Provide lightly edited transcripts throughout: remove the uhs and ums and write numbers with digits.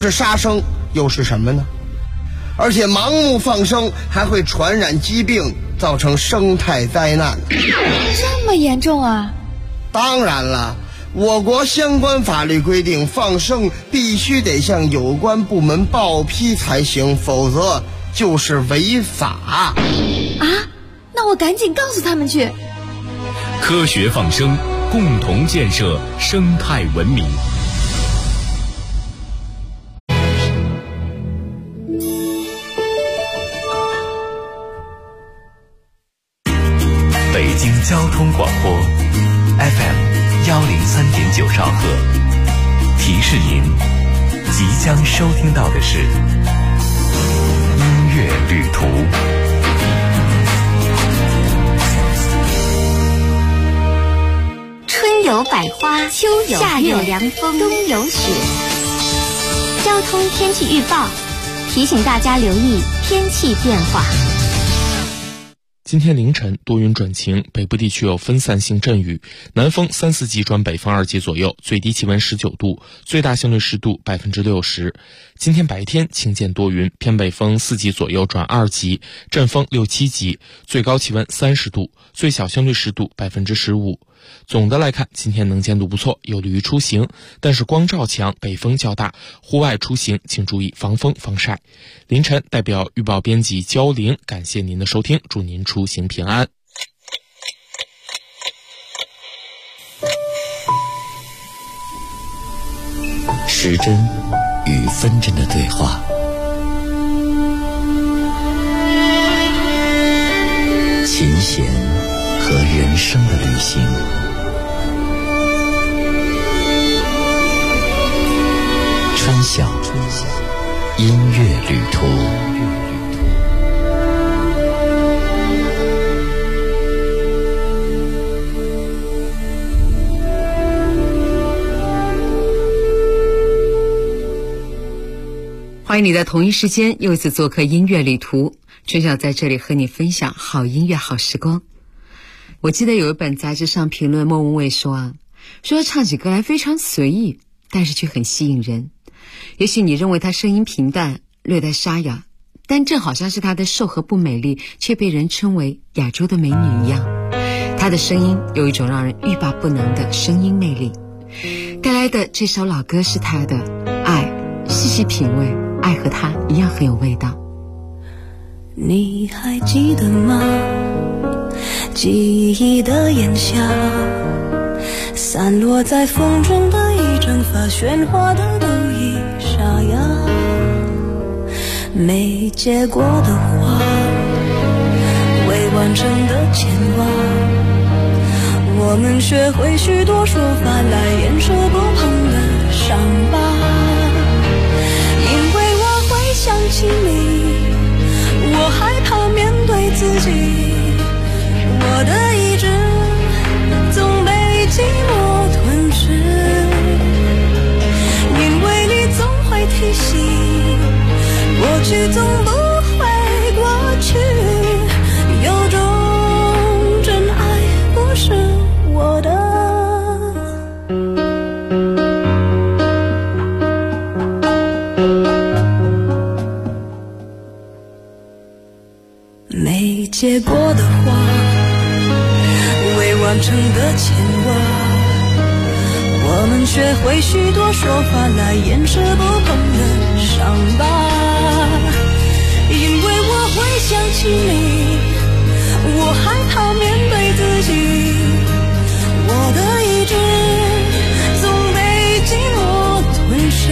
是杀生又是什么呢？而且盲目放生还会传染疾病，造成生态灾难。 这么严重啊？ 当然了，我国相关法律规定，放生必须得向有关部门报批才行，否则就是违法。 啊？那我赶紧告诉他们去。 科学放生，共同建设生态文明。北京交通广播 FM103.9兆赫，提示您即将收听到的是音乐旅途。 春有百花，秋有夏有凉风，冬有雪。交通天气预报提醒大家留意天气变化。 今天凌晨多云转晴，北部地区有分散性阵雨，南风3、4级转北风2级左右，最低气温19度，最大相对湿度60%。今天白天晴间多云，偏北风4级左右转2级，阵风6、7级，最高气温30度，最小相对湿度15%。总的来看，今天能见度不错，有利于出行，但是光照强，北风较大，户外出行请注意防风防晒。凌晨代表预报编辑焦玲感谢您的收听，祝您出行平安。 时针与分针的对话，琴弦和人生的旅行，春晓音乐旅途。 欢迎你在同一时间又一次做客音乐旅途，春晓在这里和你分享好音乐好时光。我记得有一本杂志上评论莫文蔚说唱起歌来非常随意，但是却很吸引人。也许你认为她声音平淡略带沙哑，但正好像是她的瘦和不美丽却被人称为亚洲的美女一样，她的声音有一种让人欲罢不能的声音魅力。带来的这首老歌是她的爱，细细品味，爱和她一样很有味道。 你还记得吗？记忆的炎夏，散落在风中的一整发，喧哗的都已沙哑。没结果的花，未完成的牵挂，我们学会许多说法来掩饰不碰的伤疤。因为我会想起你，我害怕面对自己，我的意志总被寂寞吞噬。因为你总会提醒，过去总不会过去，有种真爱不是我的。没结果的花，未完成的牵挂，我们学会许多说法来掩饰不碰的伤疤。因为我会想起你，我害怕面对自己，我的意志总被寂寞吞噬。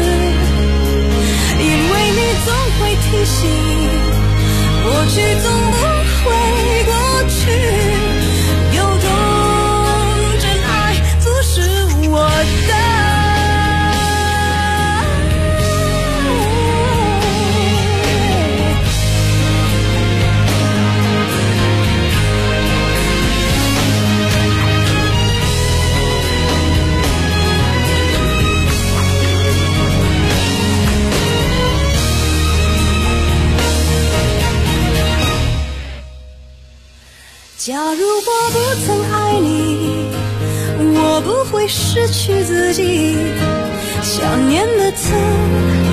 因为你总会提醒，过去总不会过去，有种真爱不是我的。假如我不曾爱你，我不会失去自己，想念的刺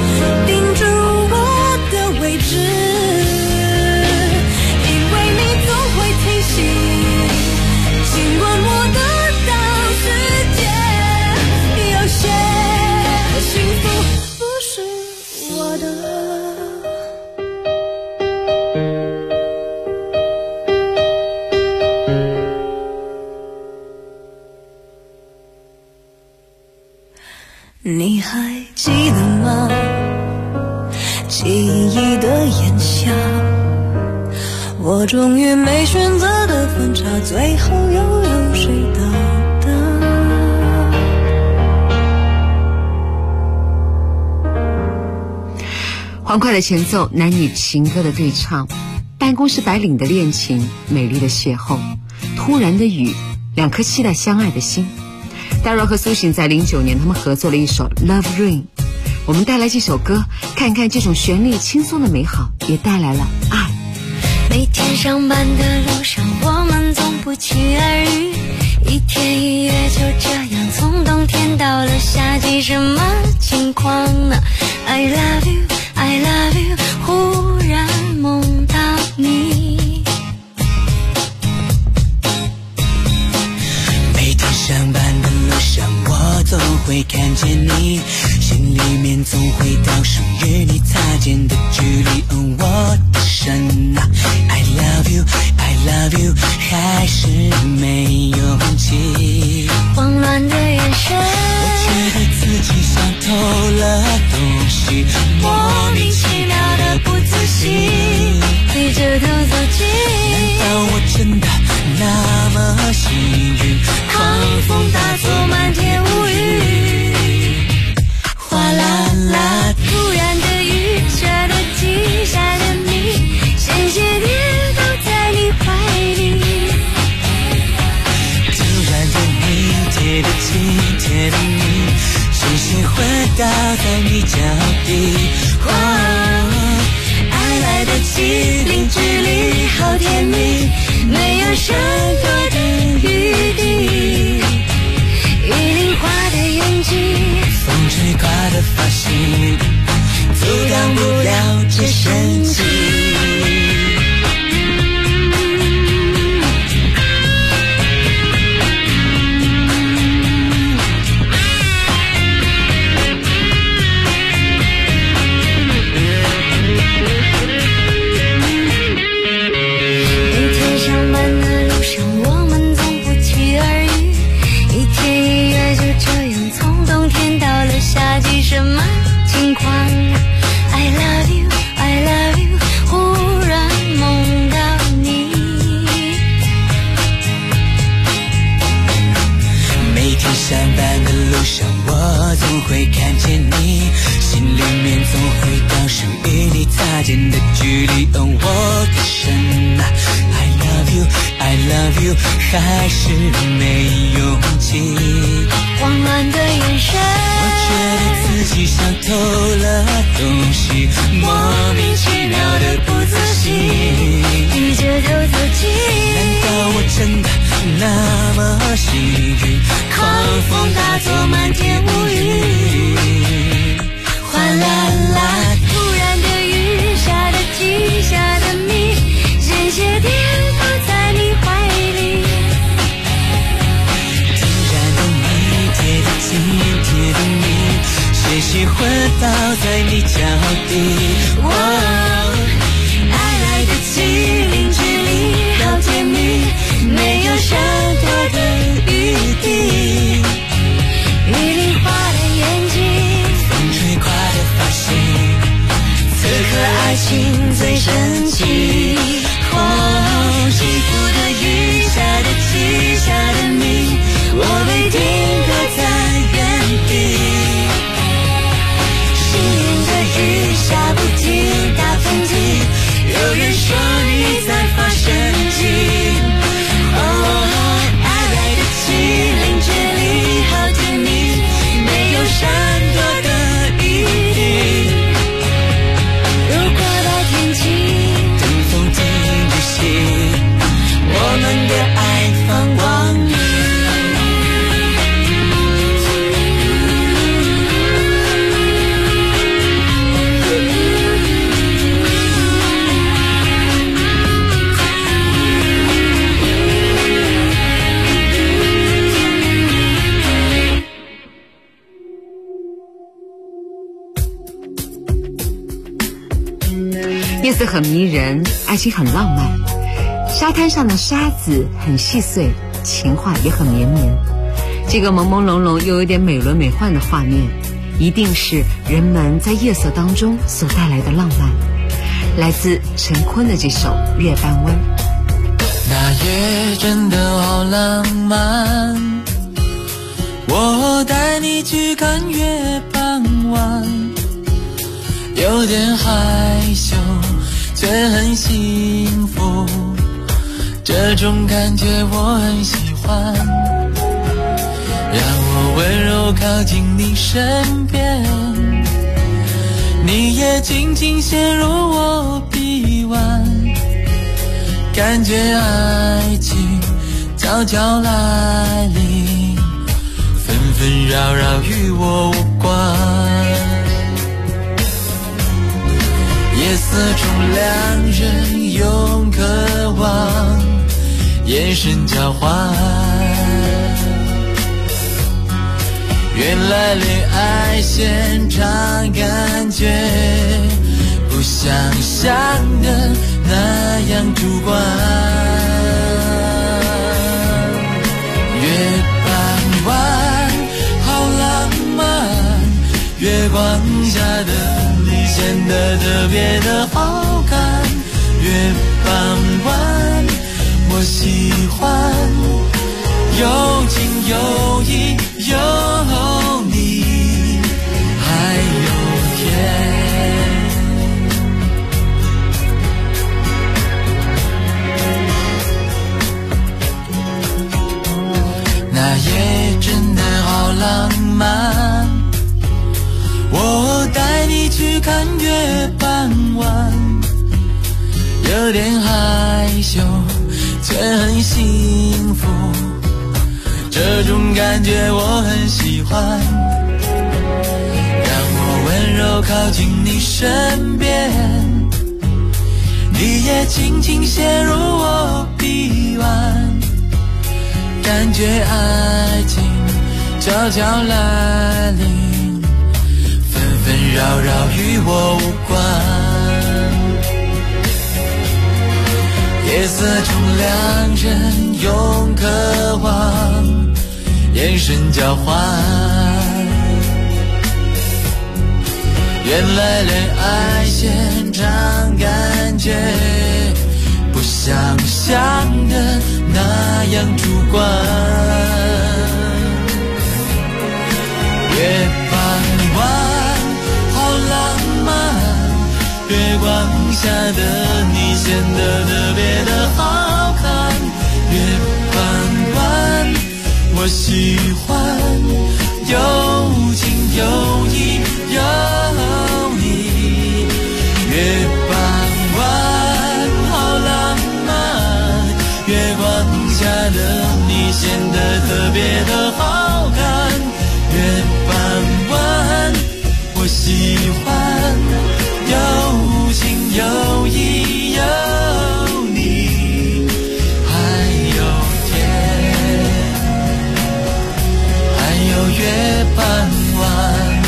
我终于没选择的分岔，最后又有谁到达？ 欢快的前奏，男女情歌的对唱，办公室白领的恋情，美丽的邂逅，突然的雨，两颗期待相爱的心。大若和苏醒在09年他们合作了一首 Love Rain， 我们带来这首歌，看看这种旋律轻松的美好也带来了爱。 每天上班的路上，我们总不期而遇，一天一夜就这样从冬天到了夏季，什么情况呢？ I love you I love you， 忽然梦到你。 每天上班的路上，我总会看见你，心里面总会倒数与你擦肩的距离。我的神啊 I love you I love you， 还是没勇气。 慌乱的眼神， 我觉得自己像偷了东西，莫名其妙的不自信， 低着头走近。 难道我真的那么幸运？ 狂风大作，满天乌云，哗啦啦，突然的雨，下的急，下的迷，鲜血跌倒在你怀里。 突然的你，贴得近，贴得密，鲜血昏倒在你脚底。 爱来得及，零距离，好甜蜜，没有闪躲的余地。玉林花的眼睛， 风吹垮的发型，阻挡不了这神奇。 什么情况 I love you I love you， 忽然梦到你。 每天上班的路上，我总会看见你，心里面总会倒数与你擦肩的距离。我的神啊 I love you I love you， 还是没勇气。 慌乱的眼神， 我觉得自己像偷了东西，莫名其妙的不自信， 低着头走近。 难道我真的那么幸运？ 狂风大作，满天乌云，哗啦啦，突然的雨，下的急，下的迷，鲜血跌倒在你怀里。 突然的你，贴得近，贴得密，鲜血昏倒在你脚底。 爱来得及，零距离，好甜蜜，没有闪躲的余地。玉林花的眼睛， 风吹垮的发型， 此刻爱情最神奇。 幸福的雨，下的急，下的迷，我被定格在原地。 幸运的雨，下不停，打喷嚏，有人说你在发神经。爱来得及，零距离，好甜蜜，没有闪躲的余地。如果到天晴， 等风停止息，我们的爱放光明。 夜色很迷人，爱情很浪漫，沙滩上的沙子很细碎，情话也很绵绵。这个朦朦胧胧又有点美轮美奂的画面，一定是人们在夜色当中所带来的浪漫。 来自陈坤的这首《月半弯》。 那夜真的好浪漫，我带你去看月半弯，有点害羞却很幸福，这种感觉我很喜欢，让我温柔靠近你身边，你也轻轻陷入我臂弯，感觉爱情悄悄来临，纷纷扰扰与我无关。夜色中两人用渴望眼神交换，原来恋爱现场感觉不像想的那样主观。月半弯好浪漫，月光下的你显得特别的好看。月半弯我喜欢，有情有义有你还有天。那夜真的好浪漫，我带你去看月半弯，有点害羞却很幸福，这种感觉我很喜欢，让我温柔靠近你身边，你也轻轻陷入我臂弯，感觉爱情悄悄来临，纷纷扰扰与我无关。夜色中两人用渴望眼神交换，原来恋爱现场感觉不像想的那样主观。月半弯好浪漫，月光下的你显得特别的好看。月半弯我喜欢，有情有义有你。月半弯好浪漫，月光下的你显得特别的好看。月半弯我喜欢，有情有义有你还有天，还有月半弯，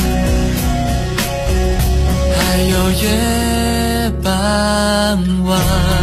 还有月半弯。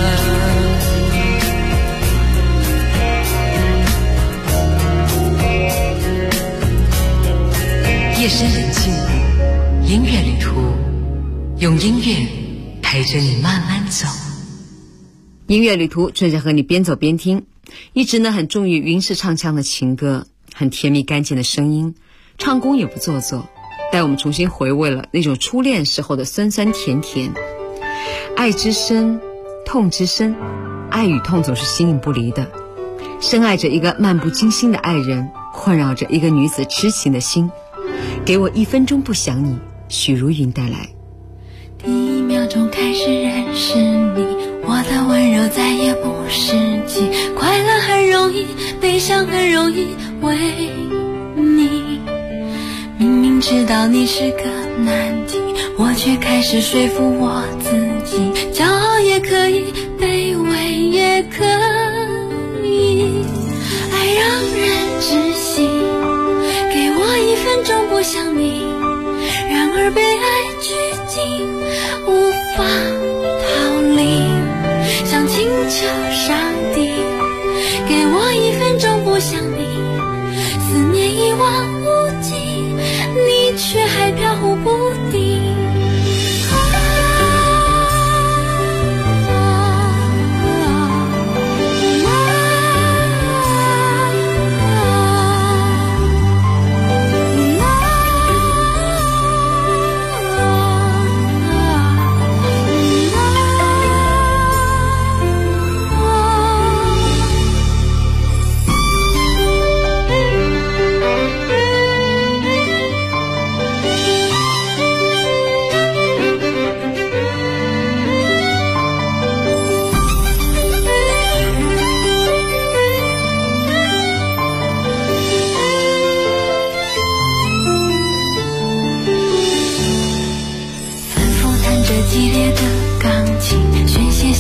夜深人静，音乐旅途，用音乐陪着你慢慢走。音乐旅途，春夏和你边走边听。一直呢很重于云式唱腔的情歌，很甜蜜干净的声音，唱功也不做作，带我们重新回味了那种初恋时候的酸酸甜甜。爱之深，痛之深，爱与痛总是形影不离的。深爱着一个漫不经心的爱人，困扰着一个女子痴情的心。给我1分钟不想你，许茹芸带来。 第一秒钟开始认识你，我的温柔再也不是记，快乐很容易，悲伤很容易为你，明明知道你是个难题，我却开始说服我自己，骄傲也可以，卑微也可以，爱让人窒息，给我1分钟不想你，然而被爱拘禁，无法逃离，像请求上帝给我1分钟不想你，思念一望无际，你却还飘忽不定。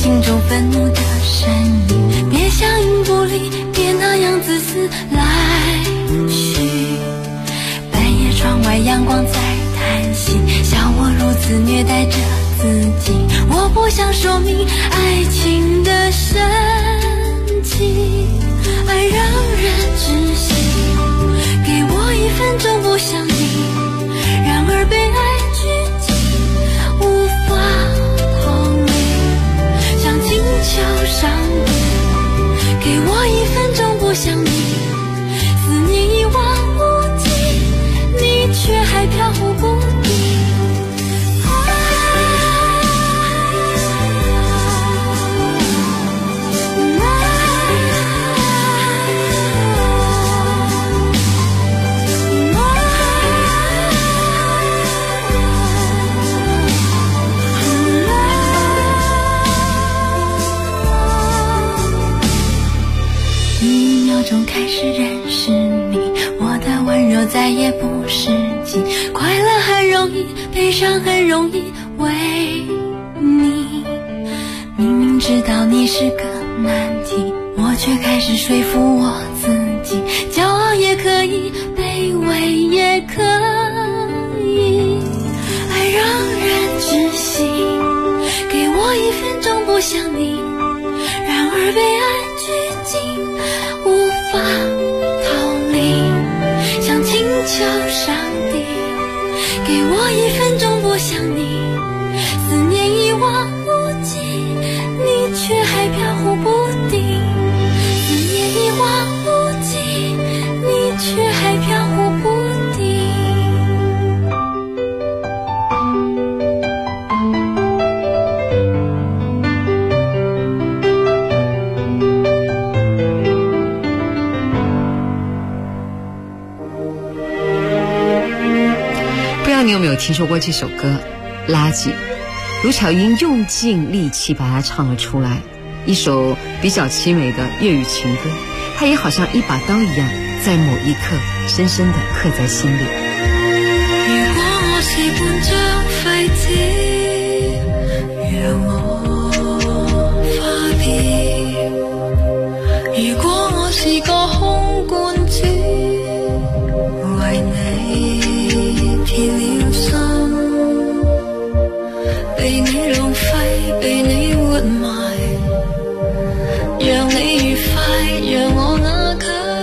心中愤怒的声音，别相应不离，别那样自私来去。半夜窗外阳光在叹息，像我如此虐待着自己。我不想说明爱情的神奇，爱让人窒息。给我1分钟不想你，然而被爱拘禁，无法逃离，像请求上帝。给我1分钟不想你，思念一望无际，你却还飘忽不定。开始认识你，我的温柔再也不是己，快乐很容易，悲伤很容易为你。明明知道你是个难题，我却开始说服我自己，骄傲也可以，卑微也可以，爱让人窒息。给我1分钟不想你，然而被爱拘禁，无法逃离，想请求上帝。给我1分钟不想你，思念一望无际，你却还飘忽不定。思念一望无际，你却还飘忽不定。 你有没有听说过这首歌《垃圾》？卢巧音用尽力气把它唱了出来，一首比较凄美的粤语情歌，它也好像一把刀一样，在某一刻深深地刻在心里。 如果我是半張廢紙，讓我花變；如果我是個空罐子，為你鐵了心，被你浪費，被你活埋，讓你愉快，讓我瓦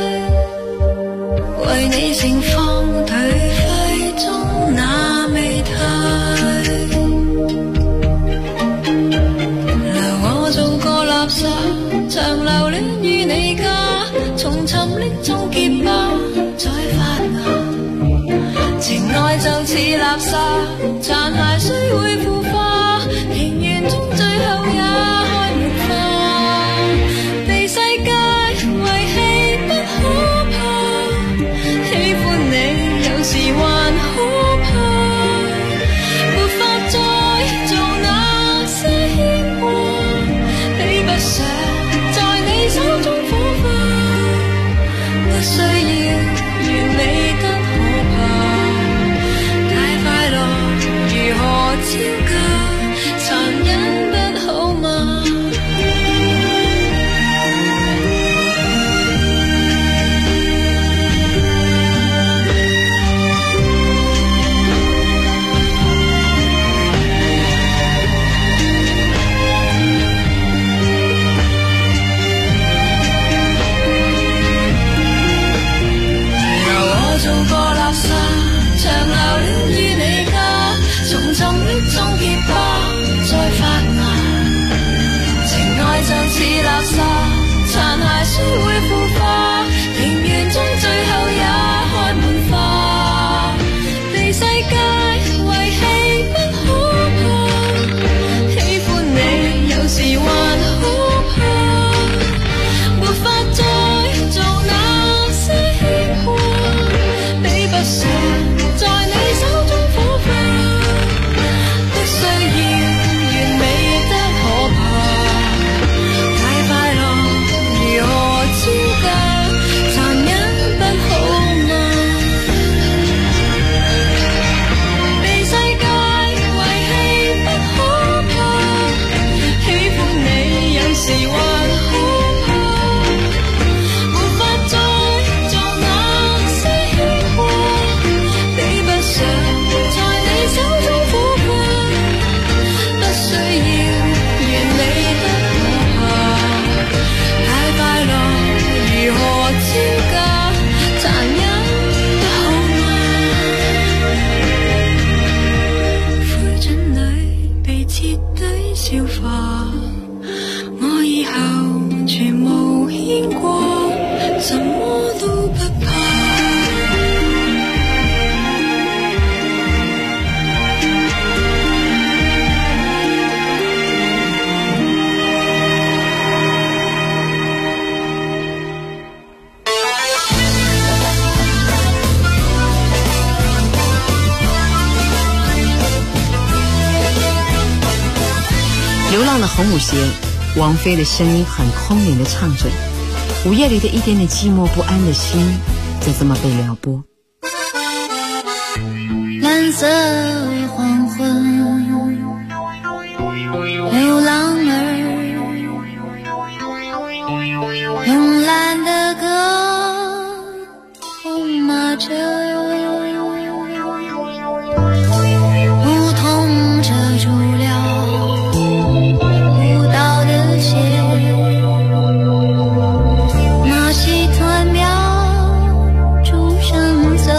解，為你盛放頹廢中那美態。留我做個垃圾，長留戀於你家，從沉溺中結疤，再發芽。情愛就似垃圾，殘骸雖會腐化，庭園中最後也開滿花。被世界遺棄不可怕，喜歡你有時還可怕，沒法再做那些牽掛，比不上在你手中火花，不需要完美得可怕。如何招架？殘忍不好嗎？由我做個垃圾，長留戀於你家，從沉溺中結疤，再發芽。情愛就似垃圾，殘骸雖會腐化，庭園中最後也開滿花。被世界遺棄不可怕，喜歡你有時還可怕，沒法再做那些牽掛，比不上在你手中火花。不需流浪的红舞鞋，王菲的声音很空灵的唱着，午夜里的一点点寂寞不安的心，就这么被撩拨。 蓝色黄昏，流浪儿慵懒的歌，红马车，梧桐遮住了舞蹈的鞋，马戏团描出声色。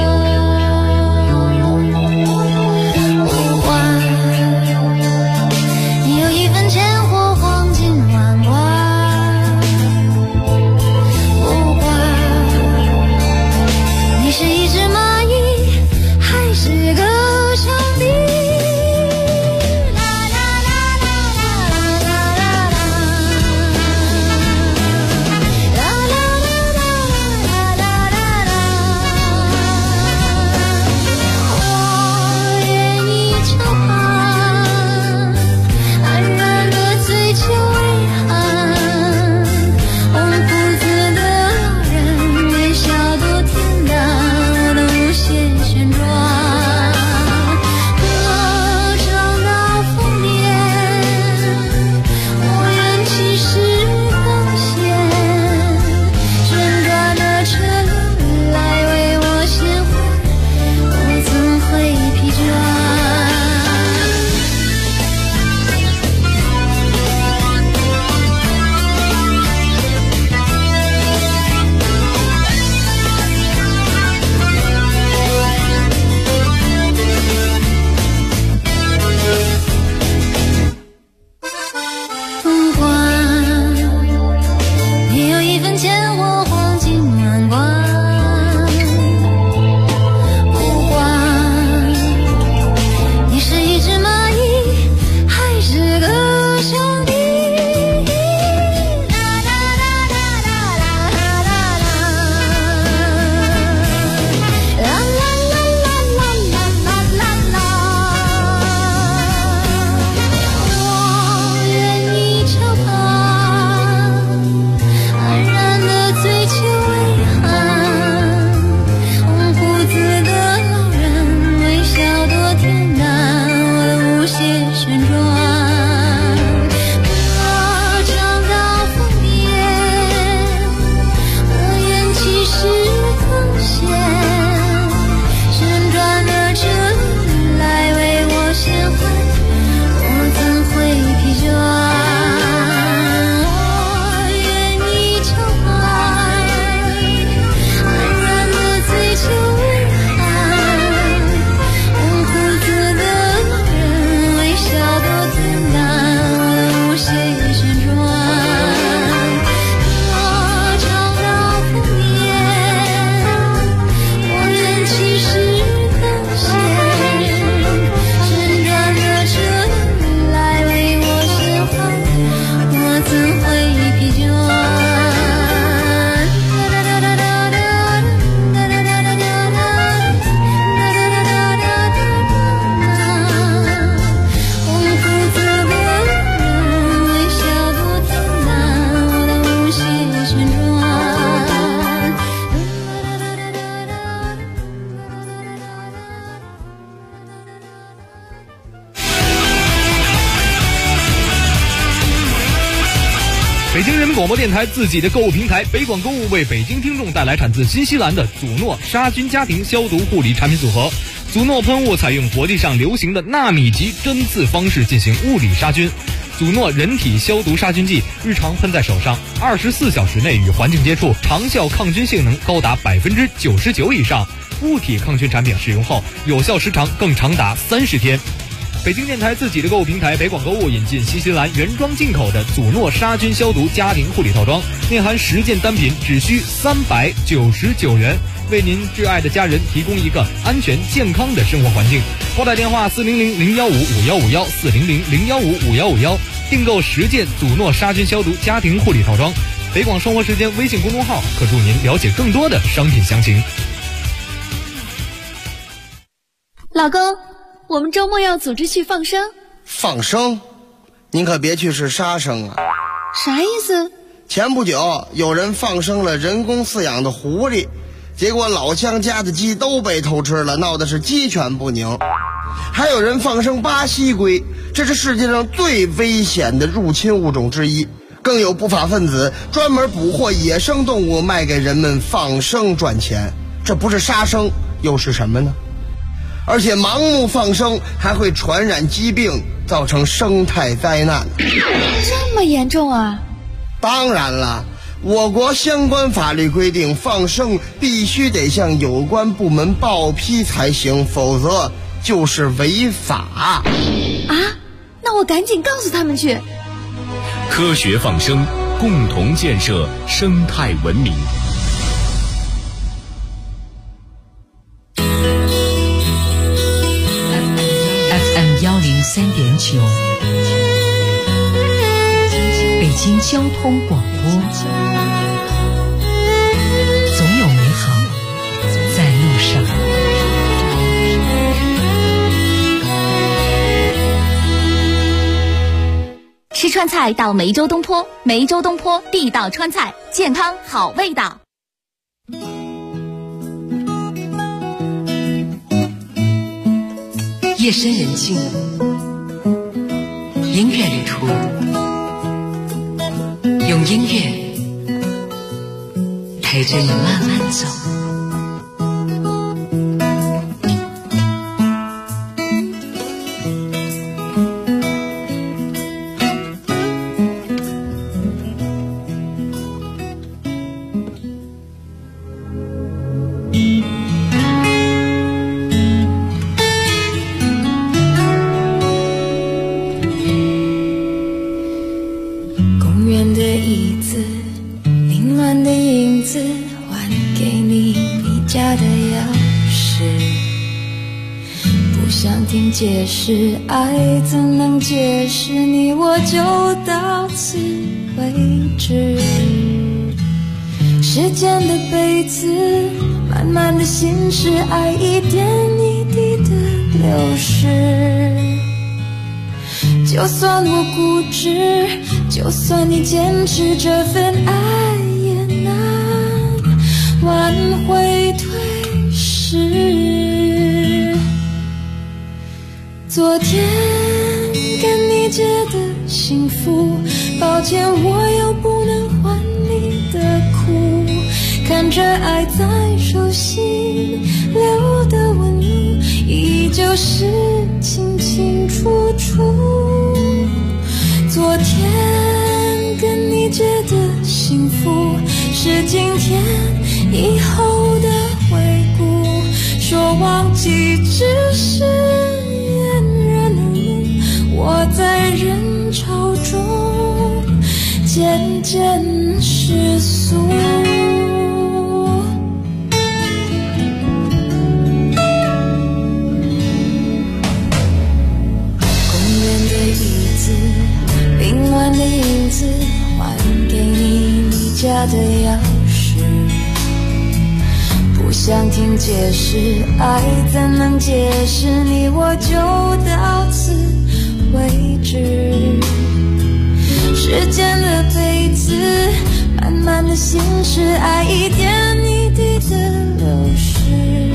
北京人民广播电台自己的购物平台北广购物为北京听众带来产自新西兰的祖诺杀菌家庭消毒护理产品组合。祖诺喷雾采用国际上流行的纳米级针刺方式进行物理杀菌。祖诺人体消毒杀菌剂日常喷在手上，24小时内与环境接触，长效抗菌性能高达99%以上。物体抗菌产品使用后有效时长更长达30天。北京电台自己的购物平台北广购物引进新西兰原装进口的祖诺杀菌消毒家庭护理套装，内含10件单品，只需399元，为您挚爱的家人提供一个安全健康的生活环境。拨打电话400-015-5151，400-015-5151，订购10件祖诺杀菌消毒家庭护理套装。北广生活时间微信公众号可助您了解更多的商品详情。 老公，我们周末要组织去放生。 放生？ 您可别去是杀生啊。 啥意思？ 前不久有人放生了人工饲养的狐狸，结果老乡家的鸡都被偷吃了，闹的是鸡犬不宁。还有人放生巴西龟，这是世界上最危险的入侵物种之一。更有不法分子专门捕获野生动物卖给人们放生赚钱，这不是杀生又是什么呢？而且盲目放生还会传染疾病，造成生态灾难。 这么严重啊？ 当然了，我国相关法律规定，放生必须得向有关部门报批才行，否则就是违法。 啊？那我赶紧告诉他们去。 科学放生，共同建设生态文明。 FM 103.9，北京交通广播，总有美好在路上。 吃川菜到梅州东坡，梅州东坡地道川菜，健康好味道。 夜深人静，音乐旅途，用音乐陪着你慢慢走。 解释爱怎能解释你，我就到此为止。时间的杯子，慢慢的心事，爱一点一滴的流失。就算我固执，就算你坚持，这份爱也难挽回退失。昨天跟你借的幸福，抱歉我又不能还你的苦。看着爱在手心留的纹路，依旧是清清楚楚。昨天跟你借的幸福，是今天以后的回顾。说忘记只是我在人潮中渐渐失速。公园的椅子，凌乱的影子，还给你你家的钥匙。不想听解释，爱怎能解释你，我就到此为止。时间的杯子，慢慢的心事，爱一点一滴的流失。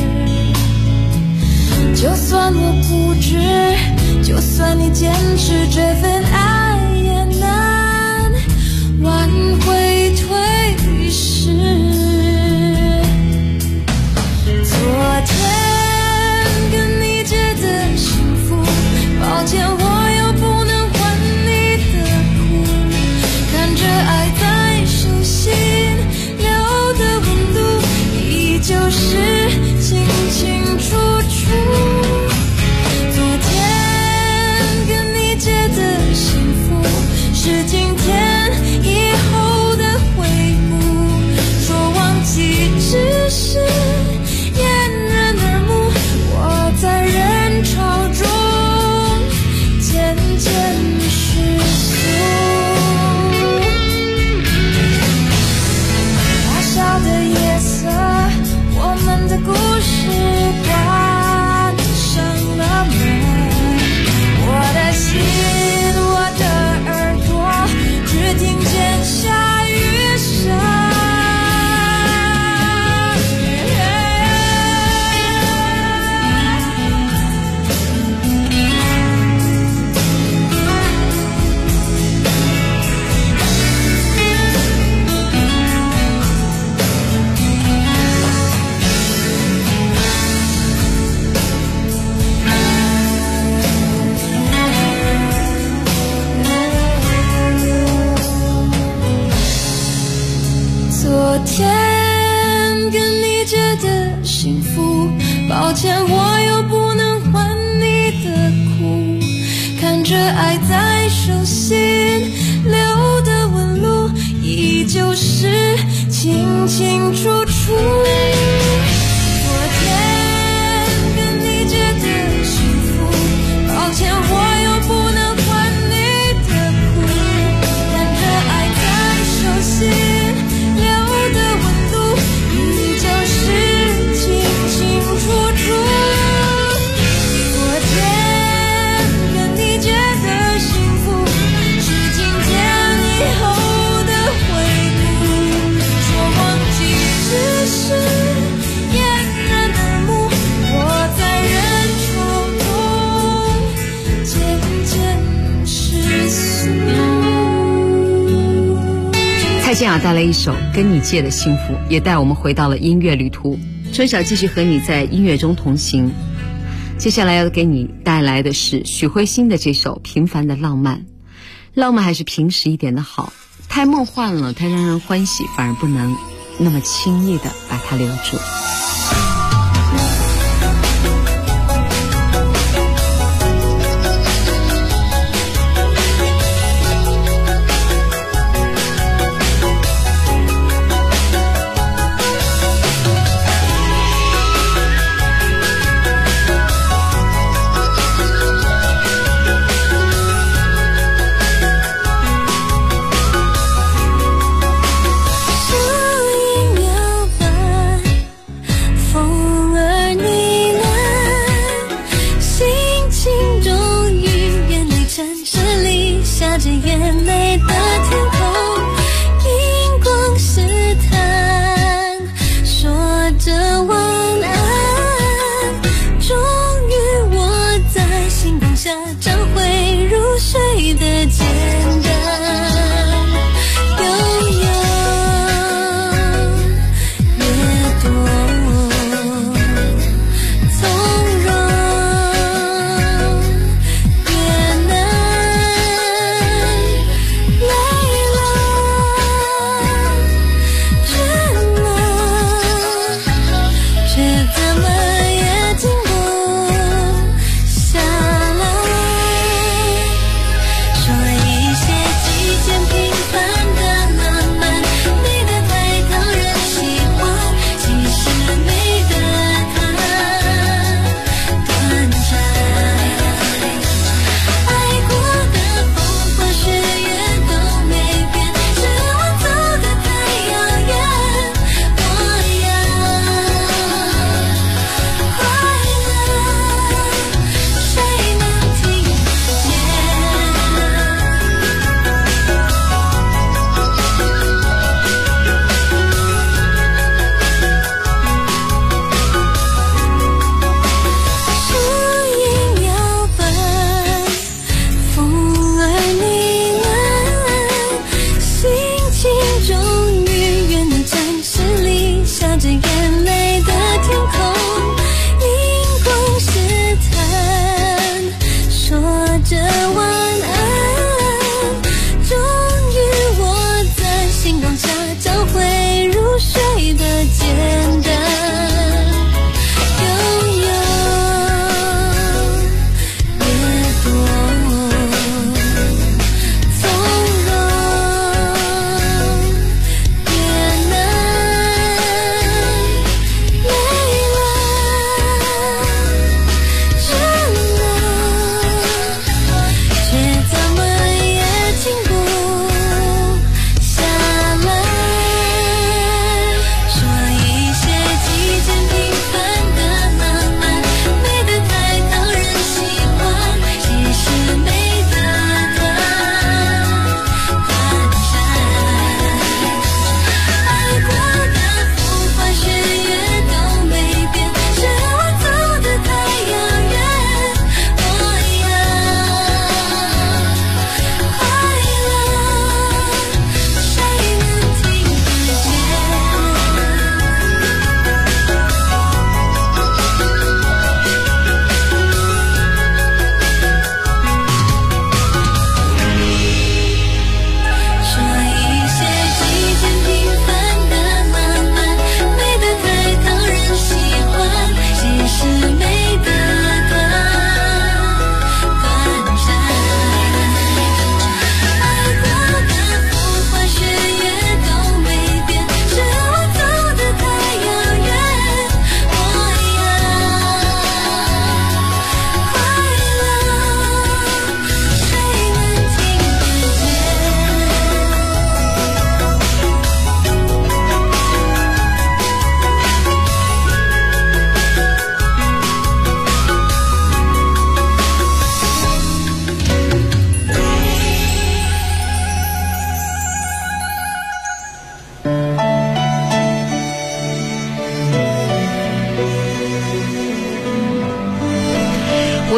就算我固执，就算你坚持，这份爱也难挽回退失。昨天跟你借的幸福，抱歉我又不能还你的苦。看着爱在手心留的温度，依旧是清清楚楚。昨天跟你借的幸福，是今天以后的回顾。说忘记只是掩人耳目，我在人潮中抱歉我又不能还你的苦，看着爱在手心留的纹路依旧是清清楚楚。昨天跟你结的幸福，抱歉我又不能还你的苦，看着爱在手心留的纹路依旧是清清楚楚。昨天跟你结的幸福，是今天以后的回顾，说忘记只是嫣然耳目，我在人潮中渐渐失速。 蔡健雅带来一首《跟你借的幸福》，也带我们回到了音乐旅途。春晓继续和你在音乐中同行。接下来要给你带来的是许慧欣的这首《平凡的浪漫》。浪漫还是平实一点的好，太梦幻了，太让人欢喜，反而不能那么轻易的把它留住。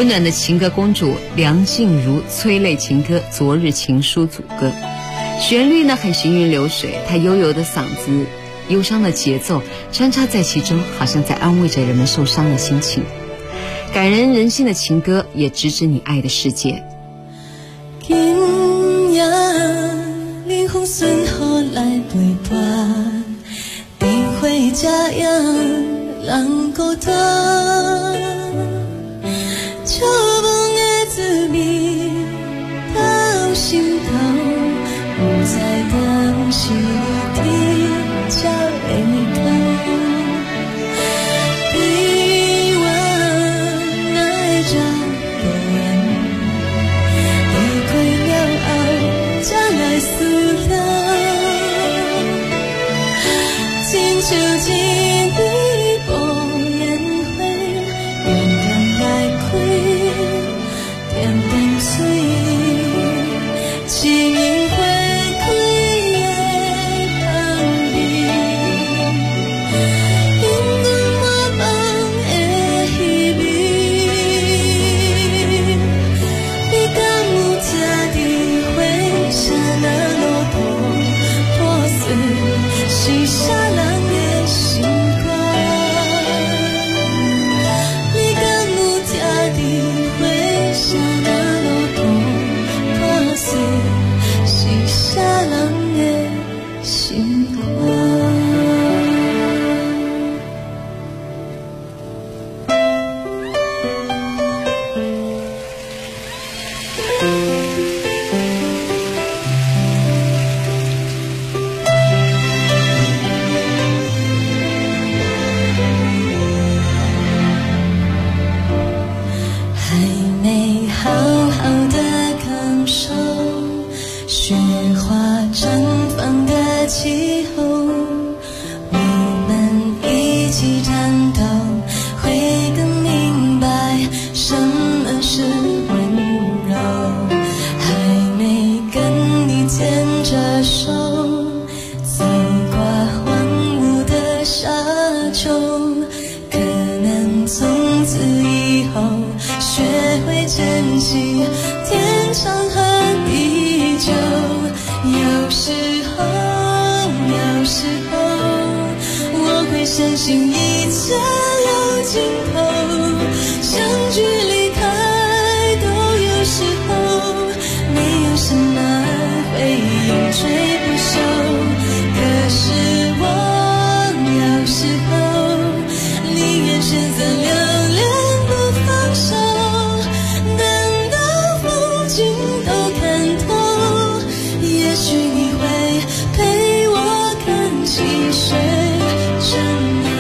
温暖的情歌公主梁静茹催泪情歌《昨日情书》组歌，旋律呢很行云流水，她悠悠的嗓子，忧伤的节奏穿插在其中，好像在安慰着人们受伤的心情。感人人心的情歌，也直指你爱的世界。 今夜冷风顺雨来陪伴，灯火遮掩人孤单，笑问的滋味到心头，不知当时你伫这会痛。比我哪会这无缘，离开了后才来思量，亲像一蕊无言花，点点来开，点点水，一年花开的香味，永远无放的稀微。你敢有听伫花啥那路途破碎，是啥人的心肝？你敢有听伫花啥那路途破碎，是啥人的心肝？还没好好的感受雪花绽放的气候，我们一起战斗，会更明白什么是温柔。还没跟你牵着手，走过荒芜的沙丘，可能从此以后学会珍惜天长和地久。有时候我会相信一切有尽头，相聚离开都有时候，没有什么会永垂不朽。可是我有时候宁愿选择留恋不放手，等到风景都看透，也许你会陪我看细水长流。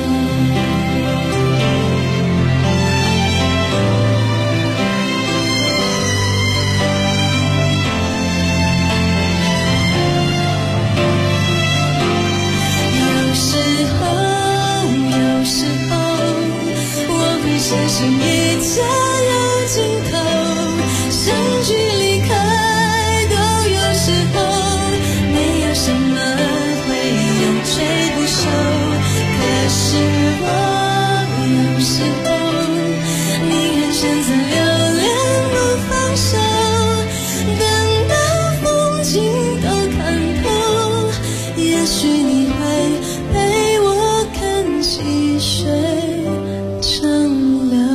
有时候我会相信一切有尽头，相聚离开都有时候，没有什么会永垂不朽。可是我有时候宁愿选择留恋不放手，等到风景都看透，也许你会陪我看细水长流。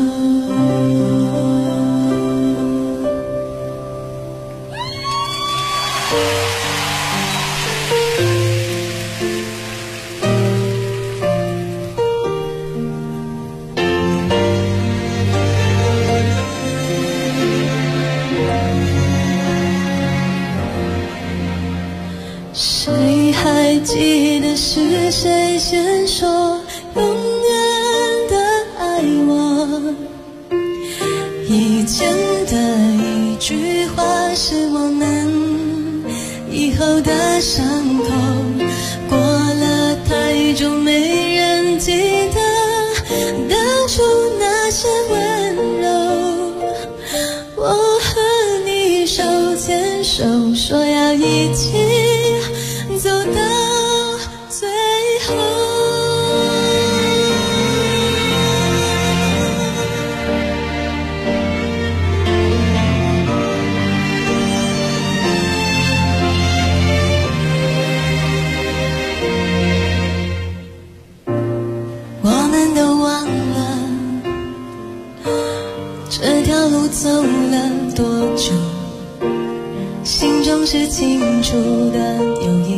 谁还记得是谁先说永远的爱我？以前的一句话是我们以后的伤口，过了太久没人记得当初那些温柔。我和你手牵手，说要一起走到最后。 心中是清楚的，有一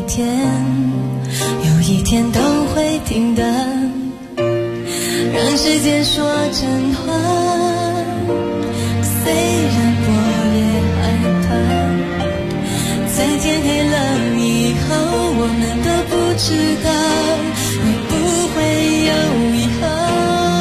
天都会停的，让时间说真话，虽然我也害怕，在天黑了以后，我们都不知道会不会有以后。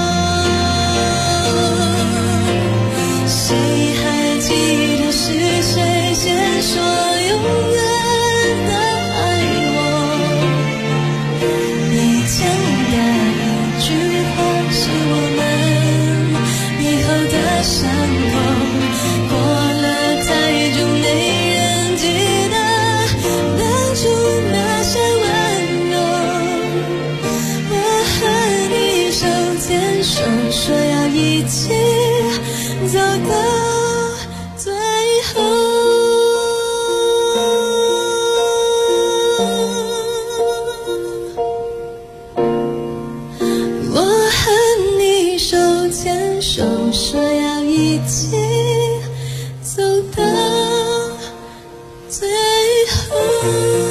谁还记得是谁先说永远的爱我？你讲的一句话是我们以后的伤痛，过了太久没人记得当初那些温柔。我和你手牵手，说要一起走到最后。我和你手牵手，说要一起走到最后。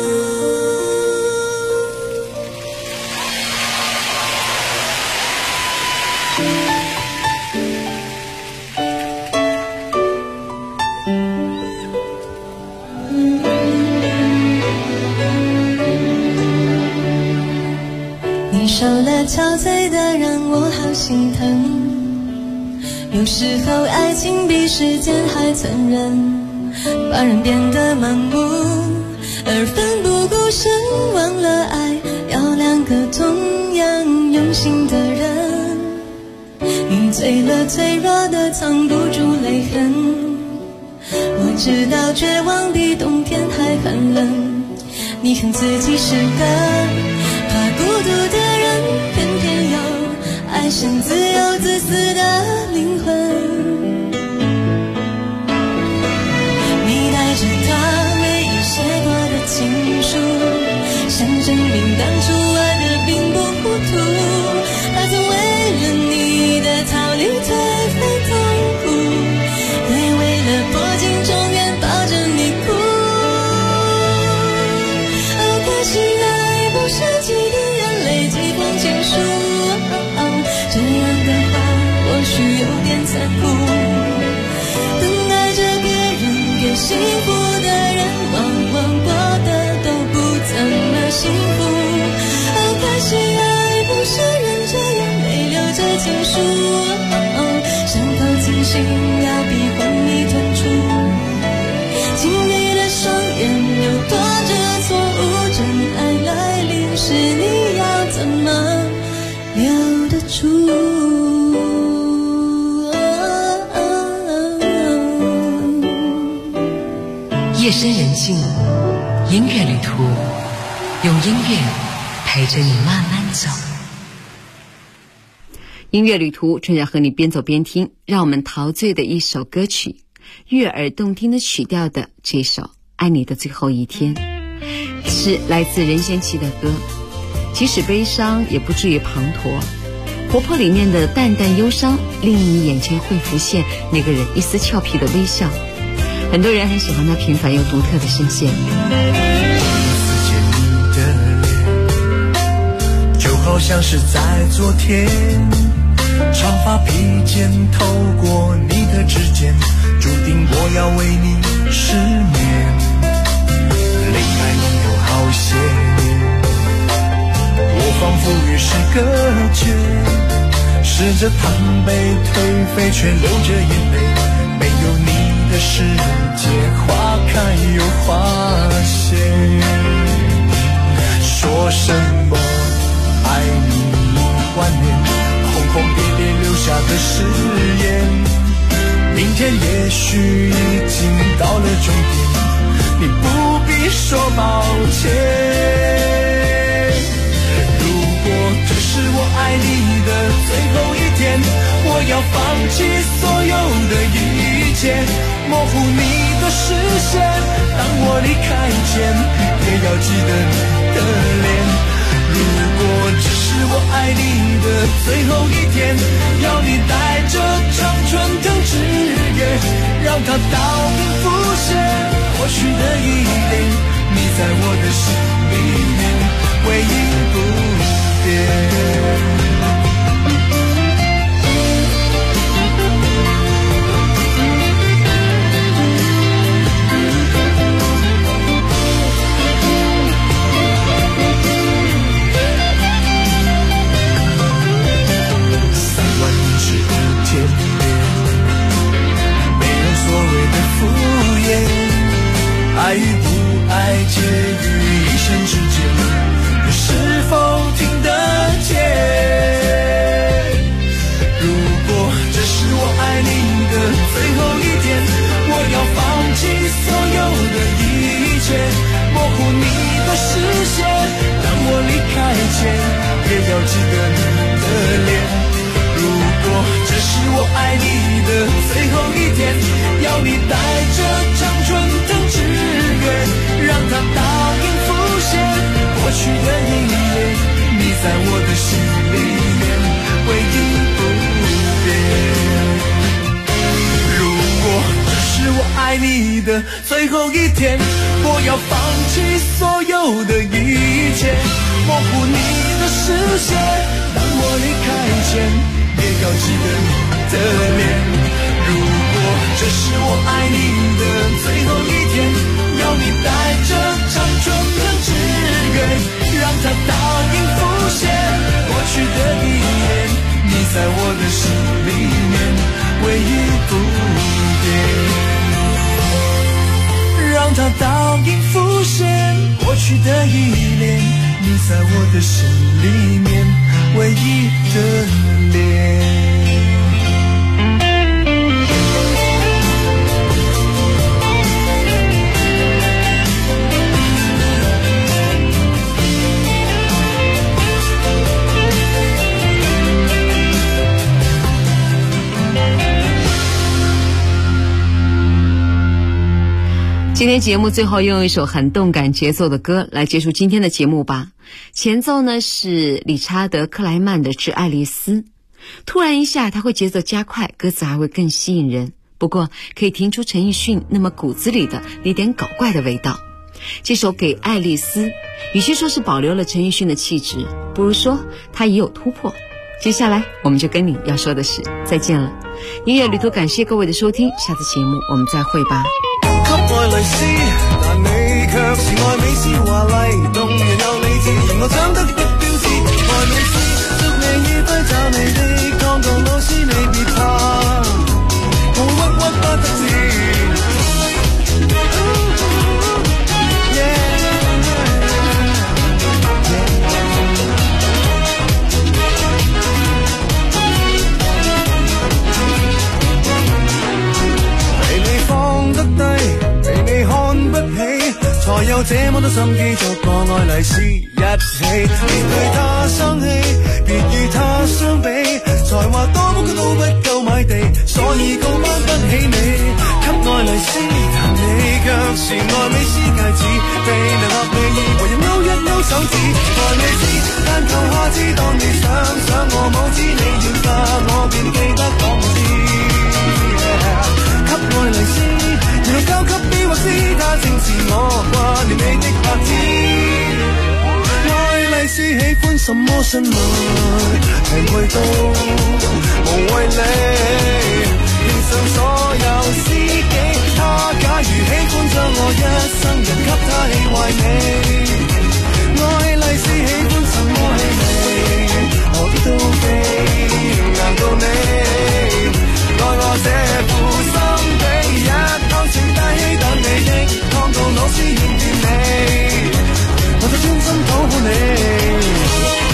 你受了憔悴的让我好心疼，有时候爱情比时间还残忍，把人变得盲目而奋不顾身，忘了爱要两个同样用心的人。你醉了脆弱的藏不住泪痕，我知道绝望比冬天还寒冷，你恨自己是个怕孤独的人，偏偏又爱上自由自私的灵魂。你带着他唯一写过的情书，想证明当初爱的并不糊涂，他曾为了你的逃离颓废痛苦，也为了破镜重圆抱着你哭。可惜爱不是几滴眼泪几封情书，这样的话或许有点残酷。等待着别人给幸福的人，往往过得都不怎么幸福。可惜爱不是忍着眼泪流着情书，伤透自信要比昏迷痛楚。轻闭的双眼又躲着错误，真爱来临时你要怎么留得住？ 夜深人静，音乐旅途，用音乐陪着你慢慢走。音乐旅途，春晓和你边走边听，让我们陶醉的一首歌曲，悦耳动听的曲调的这首《爱你的最后一天》，是来自任贤齐的歌。即使悲伤也不至于滂沱，活泼里面的淡淡忧伤，令你眼前会浮现那个人一丝俏皮的微笑。很多人很喜欢他平凡又独特的声线。 就好像是在昨天，长发披肩透过你的指尖，注定我要为你失眠。离开你有好些年，我仿佛与世隔绝，试着贪杯颓废，却流着眼泪。没有你的世界，花开又花谢。说什么爱你10000年，轰轰烈烈留下的誓言，明天也许已经到了终点，你不必说抱歉。如果这是我爱你的最后一天，我要放弃所有的一切，模糊你的视线，当我离开前也要记得你的脸。如果这是我爱你的最后一天，要你带着常春藤之约，让它倒影浮现在我的心里面唯一不变。爱与不爱介于一生之间，你是否听得见？如果这是我爱你的最后一天，我要放弃所有的一切，模糊你的视线，当我离开前也要记得你的脸。如果这是我爱你的最后一天，要你带着长春藤指月，让它倒影浮现过去的一夜，你在我的心里面唯一不变。如果这是我爱你的最后一天，我要放弃所有的一切，模糊你的视线，当我离开前也要记得你的脸。如果这是我爱你的最后一天，要你带着长春藤指月，让它倒影浮现过去的一夜，你在我的心里面唯一不变。让它倒影浮现过去的一夜，你在我的心里面唯一的脸。 今天节目最后用一首很动感节奏的歌来结束今天的节目吧。前奏呢是理查德·克莱曼的《致爱丽丝》，突然一下它会节奏加快，歌词还会更吸引人，不过可以听出陈奕迅那么骨子里的那点搞怪的味道。这首《给爱丽丝》与其说是保留了陈奕迅的气质，不如说他也有突破。接下来我们就跟你要说的是再见了。音乐旅途感谢各位的收听，下次节目我们再会吧。 給愛麗絲，但你卻是愛美絲華麗，動人有理智，嫌我長得不標緻。愛美絲，祝你愉快找你的廣告老師，你別怕，我鬱鬱不得志。才有這麼多心機作個愛麗絲一起，面對他生氣，別與他相比，才華多麼佢都不夠買地，所以高攀不起你。給愛麗絲，但你卻是愛美絲戒指，未能合你意，為人勾一勾手指。愛美絲，但求下次當你想我拇指，你要嫁我便記得講我知。給愛麗絲。原來交給 B 或 C， 他正是我掛念你的白紙。愛麗絲喜歡什麼信物，平貴到無謂理，獻上所有知己。他假如喜歡將我一生人給他氣壞你。愛麗絲喜歡什麼氣味，何必妒忌，難道你愛我這副心地一趟情大戲，但你的廣告老師厭倦你，我就專心討好你。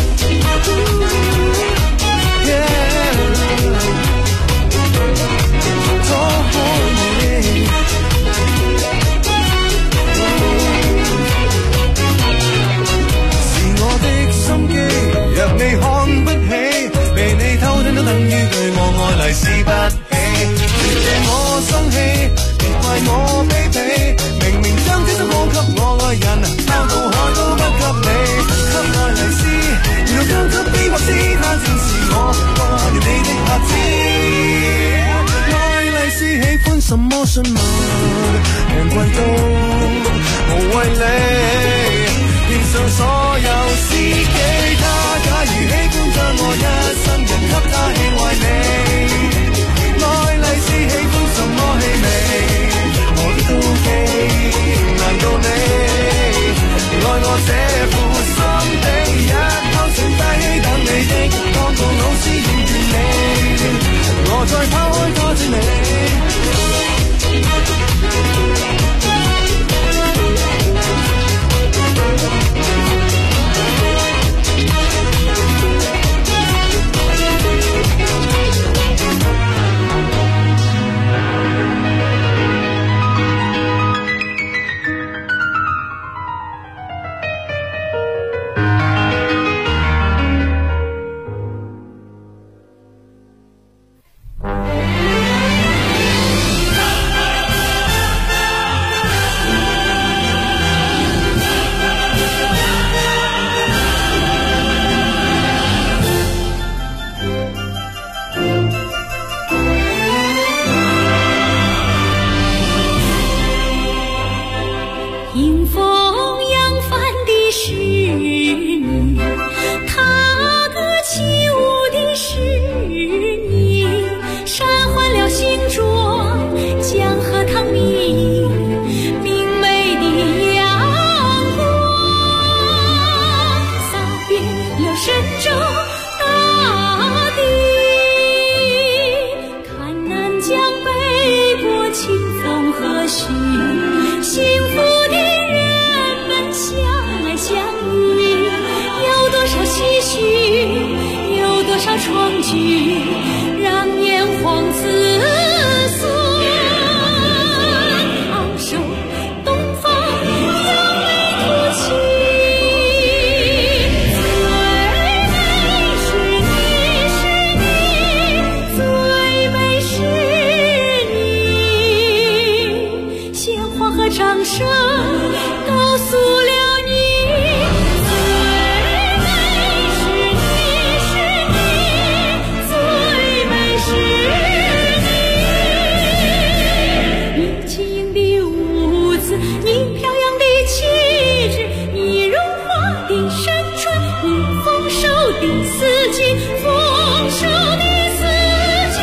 討好你，是我的心機，若你看不起，被你偷聽都等於對我愛麗絲不起。別讓我生氣，別怪我卑鄙，明明將這首歌給我愛人，拋到海都不給你。給愛麗絲，原來交給 B 或 C， 他正是我掛念你的拍子。愛麗絲喜歡什麼信物，平貴到無謂理。 去，幸福的人们相爱相依，有多少唏嘘，有多少创举，让炎黄子孙昂首东方扬眉吐气。掌声告诉了你，最美是你，是你，最美是你。你轻盈的舞姿，你飘扬的气质，你如花的山川，你丰收的四季，丰收的四季。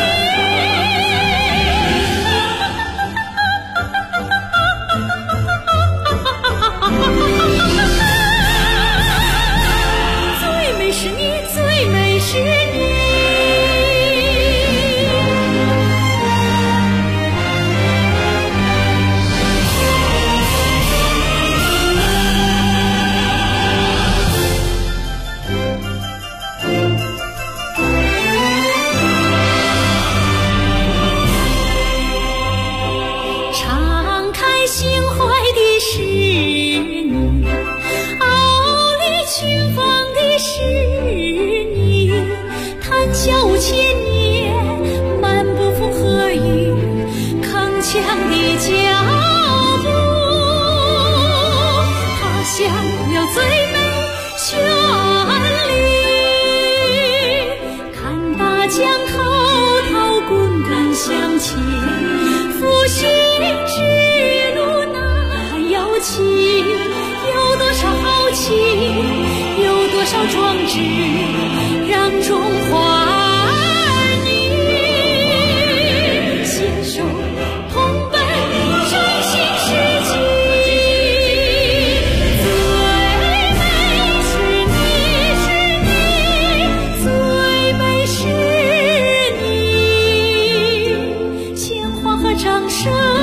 最美是你，最美是你。敞开心怀的是你，傲立群芳的是你，谈笑千年，漫步风和雨，铿锵的脚步，踏响了最美旋律，看大江滔滔滚滚向前，复兴之路那摇旗，有多少豪气，有多少壮志，让中华儿女携手同奔振兴世纪。最美是你，是你，最美是你，鲜花和掌声